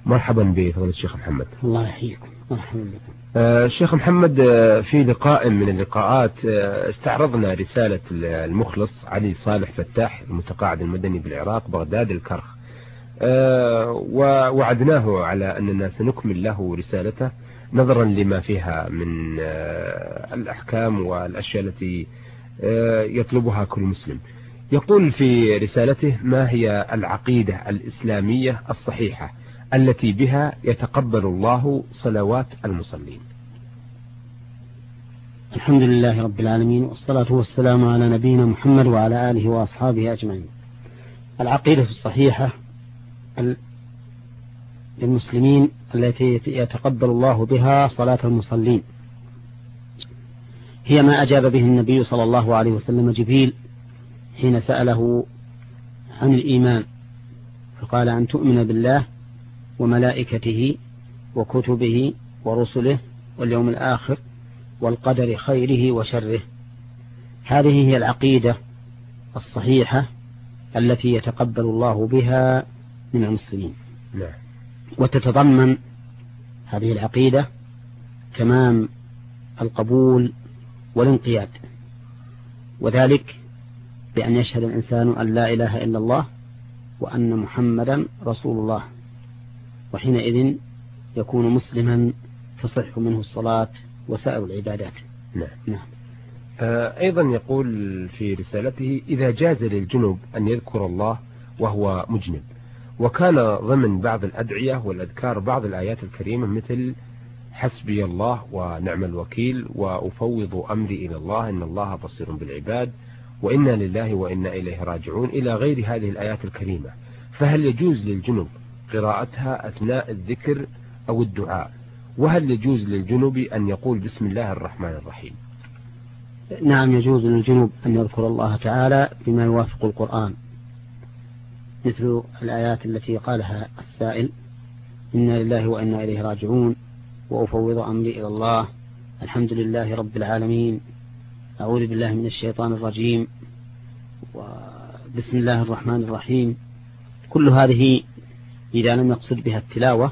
مرحبا بفضيلة الشيخ محمد. الله يحييكم. مرحبا بكم. الشيخ محمد، في لقاء من اللقاءات استعرضنا رسالة المخلص علي صالح فتاح المتقاعد المدني بالعراق بغداد الكرخ، ووعدناه على أننا سنكمل له رسالته نظرا لما فيها من الأحكام والأشياء التي يطلبها كل مسلم. يقول في رسالته: ما هي العقيدة الإسلامية الصحيحة التي بها يتقبل الله صلوات المصلين؟ الحمد لله رب العالمين، والصلاة والسلام على نبينا محمد وعلى آله وأصحابه أجمعين. العقيدة الصحيحة للمسلمين التي يتقبل الله بها صلاة المصلين هي ما أجاب به النبي صلى الله عليه وسلم جبريل حين سأله عن الإيمان، فقال: أن تؤمن بالله وملائكته وكتبه ورسله واليوم الآخر والقدر خيره وشره. هذه هي العقيدة الصحيحة التي يتقبل الله بها من المسلمين. وتتضمن هذه العقيدة تمام القبول والانقياد، وذلك بأن يشهد الإنسان أن لا إله إلا الله وأن محمدا رسول الله، وحينئذ يكون مسلما تصح منه الصلاة وسائر العبادات. نعم. أيضا يقول في رسالته: إذا جاز للجنب أن يذكر الله وهو مجنب، وكان ضمن بعض الأدعية والأذكار بعض الآيات الكريمة مثل حسبي الله ونعم الوكيل وأفوض أمري إلى الله إن الله بصير بالعباد وإنا لله وإنا إليه راجعون إلى غير هذه الآيات الكريمة، فهل يجوز للجنب قراءتها أثناء الذكر أو الدعاء؟ وهل يجوز للجنب أن يقول بسم الله الرحمن الرحيم؟ نعم، يجوز للجنب أن يذكر الله تعالى بما يوافق القرآن، مثل الآيات التي قالها السائل: إنا لله وإنا إليه راجعون، وأفوض أمري إلى الله، الحمد لله رب العالمين، أعوذ بالله من الشيطان الرجيم، وبسم الله الرحمن الرحيم. كل هذه إذا لم يقصد بها التلاوة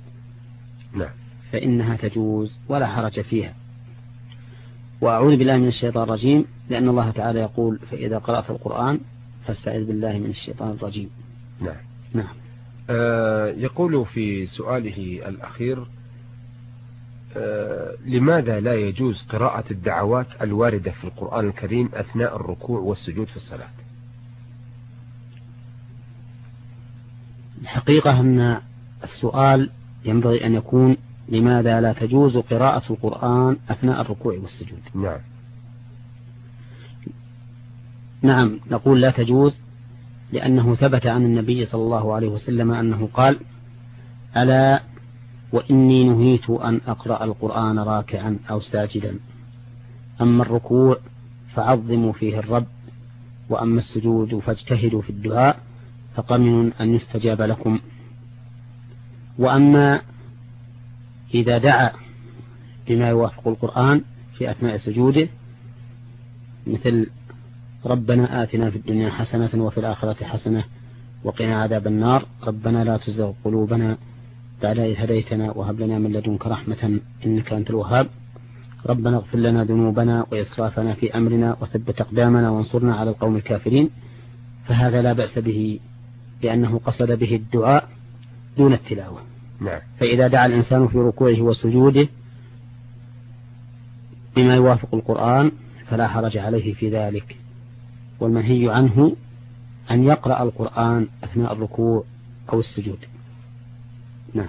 فإنها تجوز ولا حرج فيها. وأعوذ بالله من الشيطان الرجيم لأن الله تعالى يقول: فإذا قرأت القرآن فاستعذ بالله من الشيطان الرجيم. نعم. يقول في سؤاله الأخير: لماذا لا يجوز قراءة الدعوات الواردة في القرآن الكريم أثناء الركوع والسجود في الصلاة؟ الحقيقة أن السؤال ينبغي أن يكون: لماذا لا تجوز قراءة القرآن أثناء الركوع والسجود؟ نعم، نقول لا تجوز لأنه ثبت عن النبي صلى الله عليه وسلم أنه قال: ألا وإني نهيت أن أقرأ القرآن راكعا أو ساجدا، أما الركوع فعظموا فيه الرب، وأما السجود فاجتهدوا في الدعاء فقمن أن يستجاب لكم. وأما إذا دعا بما يوافق القرآن في أثناء سجوده، مثل ربنا آتنا في الدنيا حسنة وفي الآخرة حسنة وقنا عذاب النار، ربنا لا تزغ قلوبنا بعد إذ هديتنا وهب لنا من لدنك رحمة إنك أنت الوهاب، ربنا اغفر لنا ذنوبنا وإسرافنا في أمرنا وثبت أقدامنا وانصرنا على القوم الكافرين، فهذا لا بأس به لأنه قصد به الدعاء دون التلاوة. فإذا دعا الإنسان في ركوعه وسجوده بما يوافق القرآن فلا حرج عليه في ذلك، والمنهي عنه أن يقرأ القرآن أثناء الركوع أو السجود. نعم.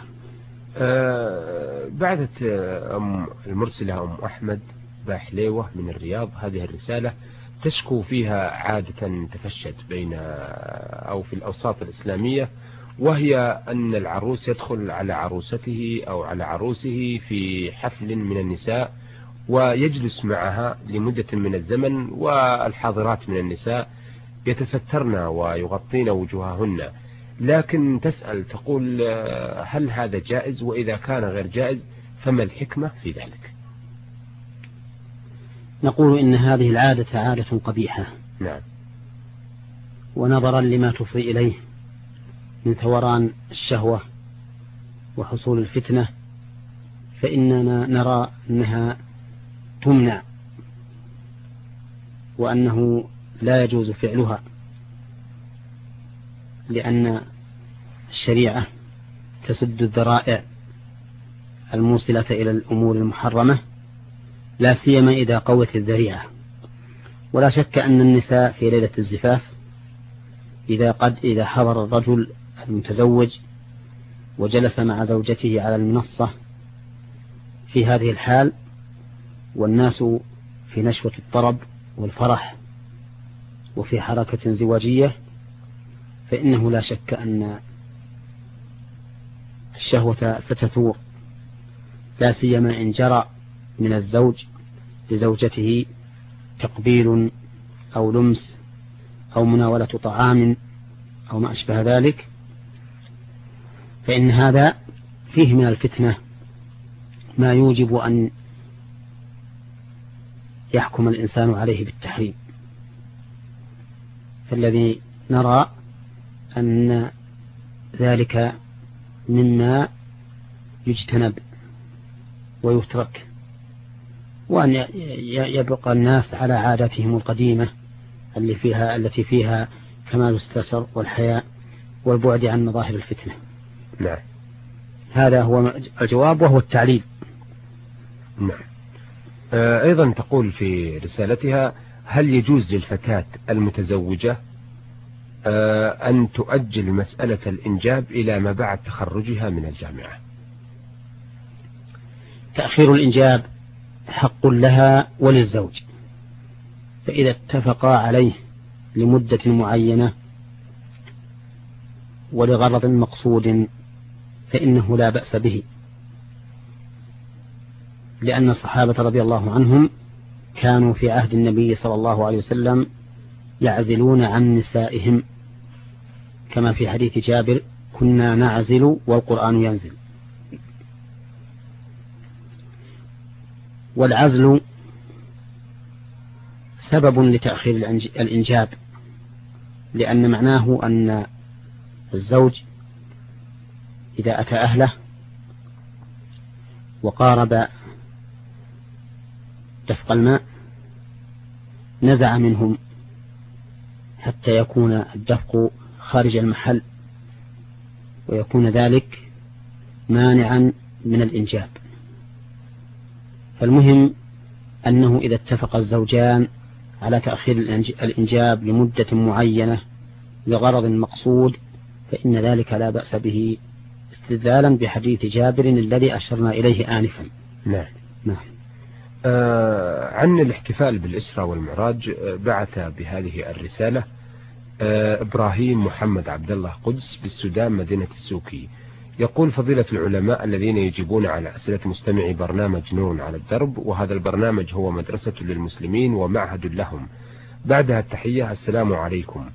بعدت المرسلة أم أحمد باحليوة من الرياض هذه الرسالة تشكو فيها عادة تفشت بين أو في الأوساط الإسلامية، وهي أن العروس يدخل على عروسته أو على عروسه في حفل من النساء ويجلس معها لمدة من الزمن، والحاضرات من النساء يتسترن ويغطين وجوههن، لكن تسأل تقول: هل هذا جائز؟ وإذا كان غير جائز فما الحكمة في ذلك؟ نقول إن هذه العادة عادة قبيحة. ونظرا لما تفضي إليه من ثوران الشهوة وحصول الفتنة فإننا نرى أنها تمنع، وأنه لا يجوز فعلها، لأن الشريعة تسد الذرائع الموصلة إلى الأمور المحرمة، لا سيما إذا قوت الذريعة. ولا شك أن النساء في ليلة الزفاف إذا حضر الرجل المتزوج وجلس مع زوجته على المنصة في هذه الحال والناس في نشوة الطرب والفرح وفي حركة زواجية، فإنه لا شك أن الشهوة ستثور، لا سيما إن جرى من الزوج لزوجته تقبيل أو لمس أو مناولة طعام أو ما أشبه ذلك، فإن هذا فيه من الفتنة ما يوجب أن يحكم الإنسان عليه بالتحريم. فالذي نرى أن ذلك مما يجتنب ويترك، وأن يبقى الناس على عاداتهم القديمة التي فيها كمال الستر والحياء والبعد عن مظاهر الفتنة. نعم. هذا هو الجواب وهو التعليل. نعم. أيضا تقول في رسالتها: هل يجوز للفتاة المتزوجة أن تؤجل مسألة الإنجاب إلى ما بعد تخرجها من الجامعة؟ تأخير الإنجاب حق لها وللزوج، فإذا اتفقا عليه لمدة معينة ولغرض مقصود فإنه لا بأس به، لأن الصحابة رضي الله عنهم كانوا في عهد النبي صلى الله عليه وسلم يعزلون عن نسائهم، كما في حديث جابر: كنا نعزل والقرآن ينزل. والعزل سبب لتأخير الإنجاب، لأن معناه أن الزوج إذا أتى أهله وقارب دفق الماء نزع منهم حتى يكون الدفق خارج المحل، ويكون ذلك مانعا من الإنجاب. فالمهم أنه إذا اتفق الزوجان على تأخير الإنجاب لمدة معينة لغرض مقصود فإن ذلك لا بأس به، استدلالا بحديث جابر الذي أشرنا إليه آنفا. نعم. نعم. عن الاحتفال بالإسراء والمعراج بعث بهذه الرسالة إبراهيم محمد عبد الله قدس بالسودان مدينة السوكي، يقول: فضيلة العلماء الذين يجيبون على أسئلة مستمعي برنامج نور على الدرب، وهذا البرنامج هو مدرسة للمسلمين ومعهد لهم، بعدها التحية، السلام عليكم.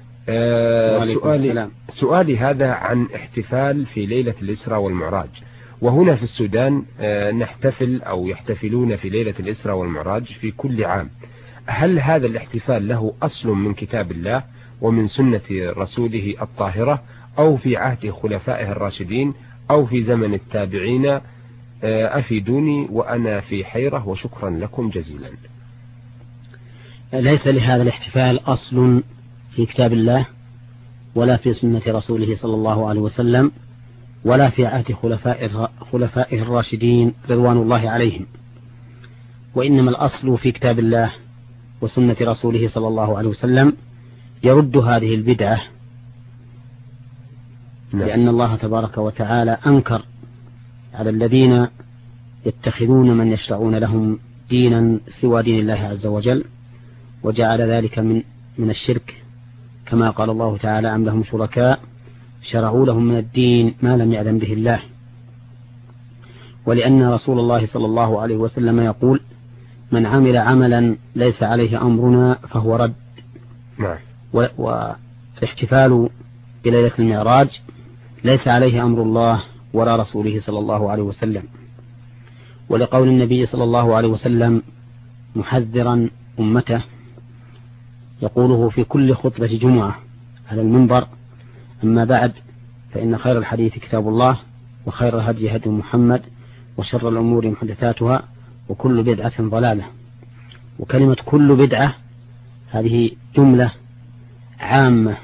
سؤالي هذا عن احتفال في ليلة الإسراء والمعراج، وهنا في السودان نحتفل أو يحتفلون في ليلة الإسراء والمعراج في كل عام. هل هذا الاحتفال له أصل من كتاب الله ومن سنة رسوله الطاهرة، أو في عهد خلفائه الراشدين، أو في زمن التابعين؟ أفيدوني وأنا في حيرة، وشكرا لكم جزيلا. ليس لهذا الاحتفال أصل في كتاب الله ولا في سنة رسوله صلى الله عليه وسلم ولا في عهد خلفائه الراشدين رضوان الله عليهم، وإنما الأصل في كتاب الله وسنة رسوله صلى الله عليه وسلم يرد هذه البدعة، لأن الله تبارك وتعالى أنكر على الذين يتخذون من يشرعون لهم دينا سوى دين الله عز وجل، وجعل ذلك من الشرك، كما قال الله تعالى: أم لهم شركاء شرعوا لهم من الدين ما لم يأذن به الله. ولأن رسول الله صلى الله عليه وسلم يقول: من عمل عملا ليس عليه أمرنا فهو رد. والاحتفال بليلة المعراج ليس عليه أمر الله ولا رسوله صلى الله عليه وسلم، ولقول النبي صلى الله عليه وسلم محذرا أمته يقوله في كل خطبة جمعة على المنبر: أما بعد فإن خير الحديث كتاب الله، وخير الهدي هدي محمد وشر الأمور محدثاتها وكل بدعة ضلالة. وكلمة كل بدعة هذه جملة عامة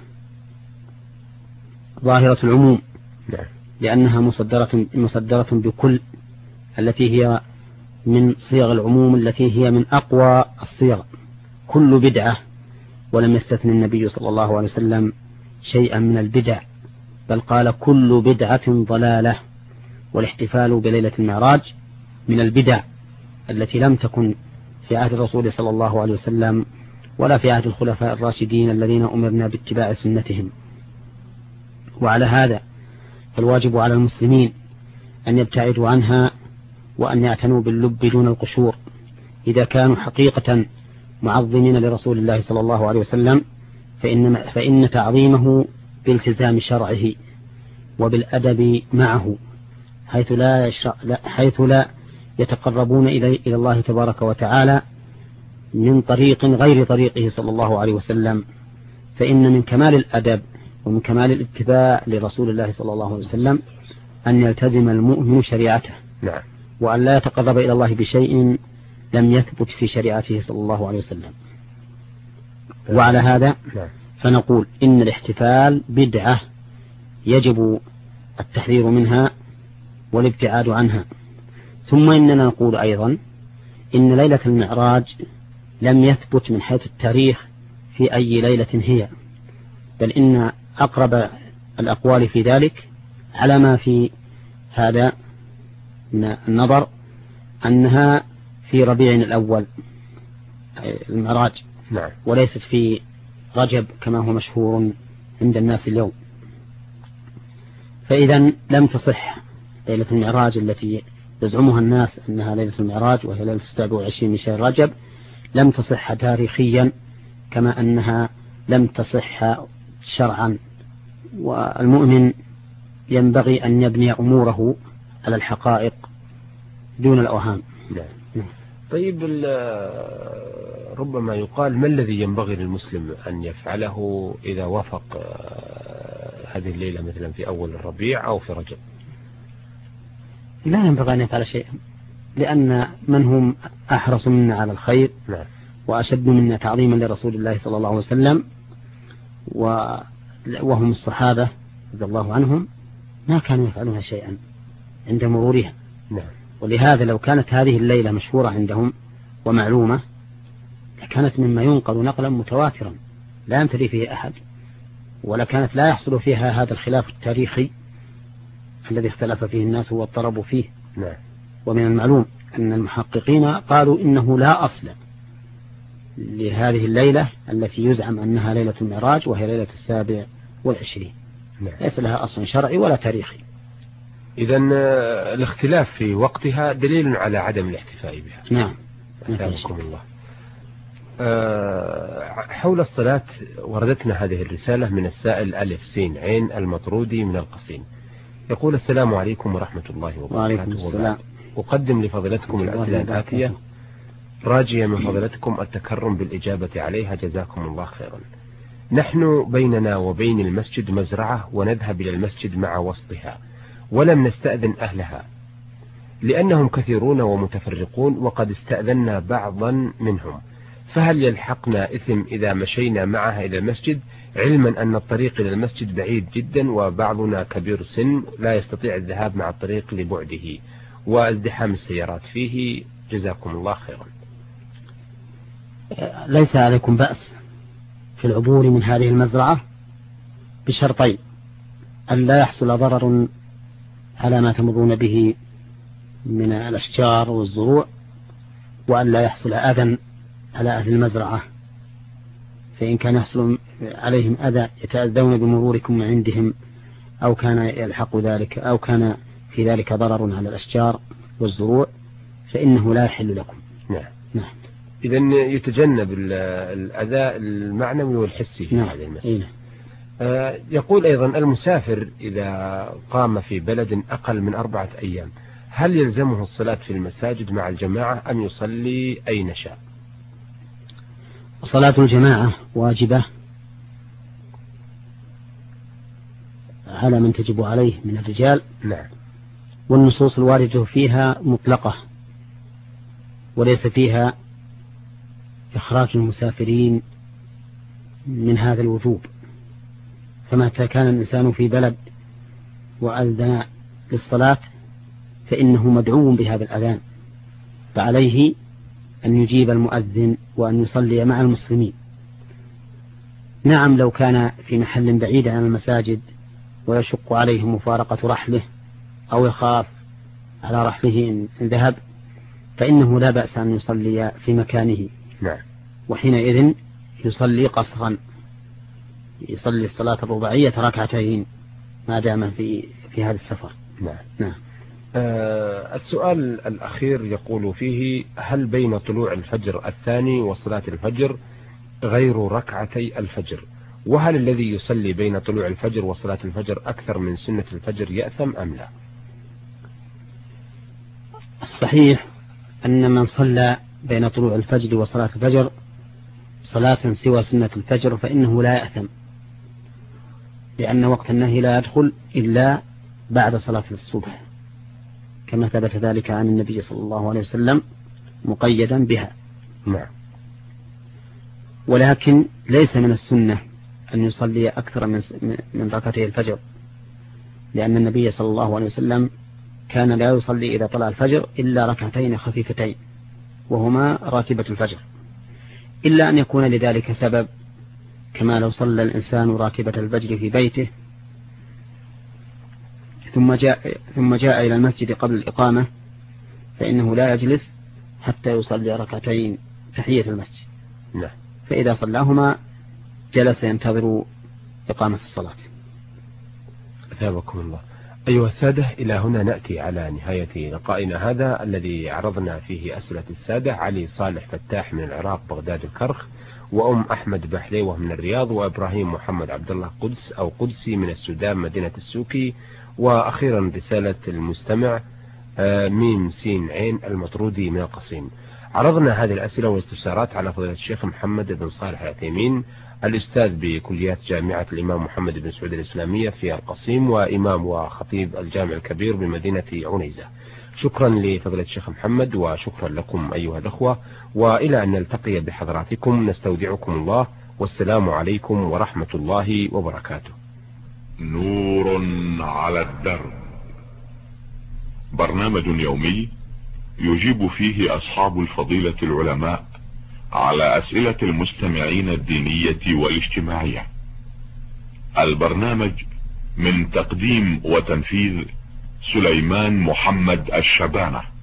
ظاهرة العموم لأنها مصدرة بكل التي هي من صيغ العموم التي هي من أقوى الصيغ. كل بدعة، ولم يستثن النبي صلى الله عليه وسلم شيئا من البدع، بل قال كل بدعة ضلالة. والاحتفال بليلة المعراج من البدع التي لم تكن في عهد الرسول صلى الله عليه وسلم ولا في عهد الخلفاء الراشدين الذين أمرنا باتباع سنتهم. وعلى هذا فالواجب على المسلمين أن يبتعدوا عنها وأن يعتنوا باللب دون القشور إذا كانوا حقيقة معظمين لرسول الله صلى الله عليه وسلم، فإن تعظيمه بالتزام شرعه وبالأدب معه، حيث لا يتقربون إلى الله تبارك وتعالى من طريق غير طريقه صلى الله عليه وسلم. فإن من كمال الأدب ومن كمال الاتباع لرسول الله صلى الله عليه وسلم أن يلتزم المؤمن شريعته، وأن لا يتقرب إلى الله بشيء لم يثبت في شريعته صلى الله عليه وسلم. وعلى هذا فنقول إن الاحتفال بدعة يجب التحذير منها والابتعاد عنها. ثم إننا نقول أيضا إن ليلة المعراج لم يثبت من حيث التاريخ في أي ليلة هي، بل إن أقرب الأقوال في ذلك على ما في هذا من النظر أنها في ربيع الأول المعراج، وليست في رجب كما هو مشهور عند الناس اليوم. فإذا لم تصح ليلة المعراج التي يزعمها الناس أنها ليلة المعراج وهي ليلة 27 من شهر رجب، لم تصح تاريخيا كما أنها لم تصح شرعا. والمؤمن ينبغي أن يبني أموره على الحقائق دون الأوهام. طيب، ربما يقال ما الذي ينبغي للمسلم أن يفعله إذا وافق هذه الليلة مثلا في أول الربيع أو في رجب؟ لا ينبغي أن يفعل شيئا، لأن من هم أحرص منا على الخير وأشد منا تعظيما لرسول الله صلى الله عليه وسلم وهم الصحابة رضي الله عنهم ما كانوا يفعلون شيئا عند مرورها. ولهذا لو كانت هذه الليلة مشهورة عندهم ومعلومة لكانت مما ينقل نقلا متواترا لا يمتري فيه أحد، ولكانت لا يحصل فيها هذا الخلاف التاريخي الذي اختلف فيه الناس واضطربوا فيه. ومن المعلوم أن المحققين قالوا إنه لا أصل لهذه الليلة التي يزعم أنها ليلة المعراج وهي ليلة 27. ليس لها أصل شرعي ولا تاريخي. إذن الاختلاف في وقتها دليل على عدم الاحتفاء بها. نعم. أثابكم الله. حول الصلاة وردتنا هذه الرسالة من السائل ألف سين عين المطرودي من القصيم، يقول: السلام عليكم ورحمة الله وبركاته. وعليكم السلام. أقدم لفضلتكم الأسئلة الآتية راجية من فضلتكم التكرم بالإجابة عليها، جزاكم الله خيرا. نحن بيننا وبين المسجد مزرعة ونذهب إلى المسجد مع وسطها، ولم نستأذن أهلها لأنهم كثيرون ومتفرقون، وقد استأذنا بعضا منهم، فهل يلحقنا إثم إذا مشينا معها إلى المسجد، علما أن الطريق إلى المسجد بعيد جدا وبعضنا كبير سن لا يستطيع الذهاب مع الطريق لبعده وازدحام السيارات فيه، جزاكم الله خيرا. ليس عليكم بأس في العبور من هذه المزرعة بشرطين: أن لا يحصل ضرر على ما تمرون به من الأشجار والزروع، وأن لا يحصل أذى على أهل المزرعة، فإن كان يحصل عليهم أذى يتأذون بمروركم من عندهم، أو كان يلحق ذلك أو كان في ذلك ضرر على الأشجار والزروع، فإنه لا يحل لكم. نعم. إذن يتجنب الأذى المعنوي والحسي في هذه المسألة. يقول أيضا: المسافر إذا قام في بلد أقل من 4 أيام هل يلزمه الصلاة في المساجد مع الجماعة أم يصلي أين شاء؟ صلاة الجماعة واجبة على من تجب عليه من الرجال. نعم. والنصوص الواردة فيها مطلقة وليس فيها إخراج المسافرين من هذا الوجوب. فمتى كان الإنسان في بلد وأذن للصلاة فإنه مدعو بهذا الأذان، فعليه أن يجيب المؤذن وأن يصلي مع المسلمين. نعم، لو كان في محل بعيد عن المساجد ويشق عليه مفارقة رحله أو يخاف على رحله إن ذهب فإنه لا بأس أن يصلي في مكانه. نعم. وحينئذ يصلي قصرا، يصلي الصلاة الرباعية ركعتين ما دام في هذا السفر. نعم. السؤال الأخير يقول فيه: هل بين طلوع الفجر الثاني وصلاة الفجر غير ركعتي الفجر؟ وهل الذي يصلي بين طلوع الفجر وصلاة الفجر أكثر من سنة الفجر يأثم أم لا؟ الصحيح أن من صلى بين طلوع الفجر وصلاة الفجر صلاة سوى سنة الفجر فإنه لا يأثم، لأن وقت النهي لا يدخل إلا بعد صلاة الصبح كما ثبت ذلك عن النبي صلى الله عليه وسلم مقيدا بها. نعم. ولكن ليس من السنة أن يصلي أكثر من ركعتي الفجر، لأن النبي صلى الله عليه وسلم كان لا يصلي إذا طلع الفجر إلا ركعتين خفيفتين وهما راتبة الفجر، إلا أن يكون لذلك سبب، كما لو صلى الإنسان راتبة الفجر في بيته ثم جاء إلى المسجد قبل الإقامة فإنه لا يجلس حتى يصلي ركعتين تحية المسجد. نعم. فإذا صلاهما جلس ينتظر إقامة الصلاة. أثابكم الله. أيها السادة، إلى هنا نأتي على نهاية لقائنا هذا الذي عرضنا فيه أسئلة السادة علي صالح فتاح من العراق بغداد الكرخ، وأم أحمد بحليوة من الرياض، وإبراهيم محمد عبد الله قدس أو قدسي من السودان مدينة السوكي، وأخيرا رسالة المستمع ميم سين عين المطرودي من القصيم. عرضنا هذه الأسئلة والاستفسارات على فضيلة الشيخ محمد بن صالح العثيمين، الأستاذ بكليات جامعة الإمام محمد بن سعود الإسلامية في القصيم، وإمام وخطيب الجامع الكبير بمدينة عنيزة. شكرا لفضيلة الشيخ محمد، وشكرا لكم أيها الأخوة، وإلى أن نلتقي بحضراتكم نستودعكم الله، والسلام عليكم ورحمة الله وبركاته. نور على الدرب، برنامج يومي يجيب فيه أصحاب الفضيلة العلماء على أسئلة المستمعين الدينية والاجتماعية. البرنامج من تقديم وتنفيذ سليمان محمد الشبانة.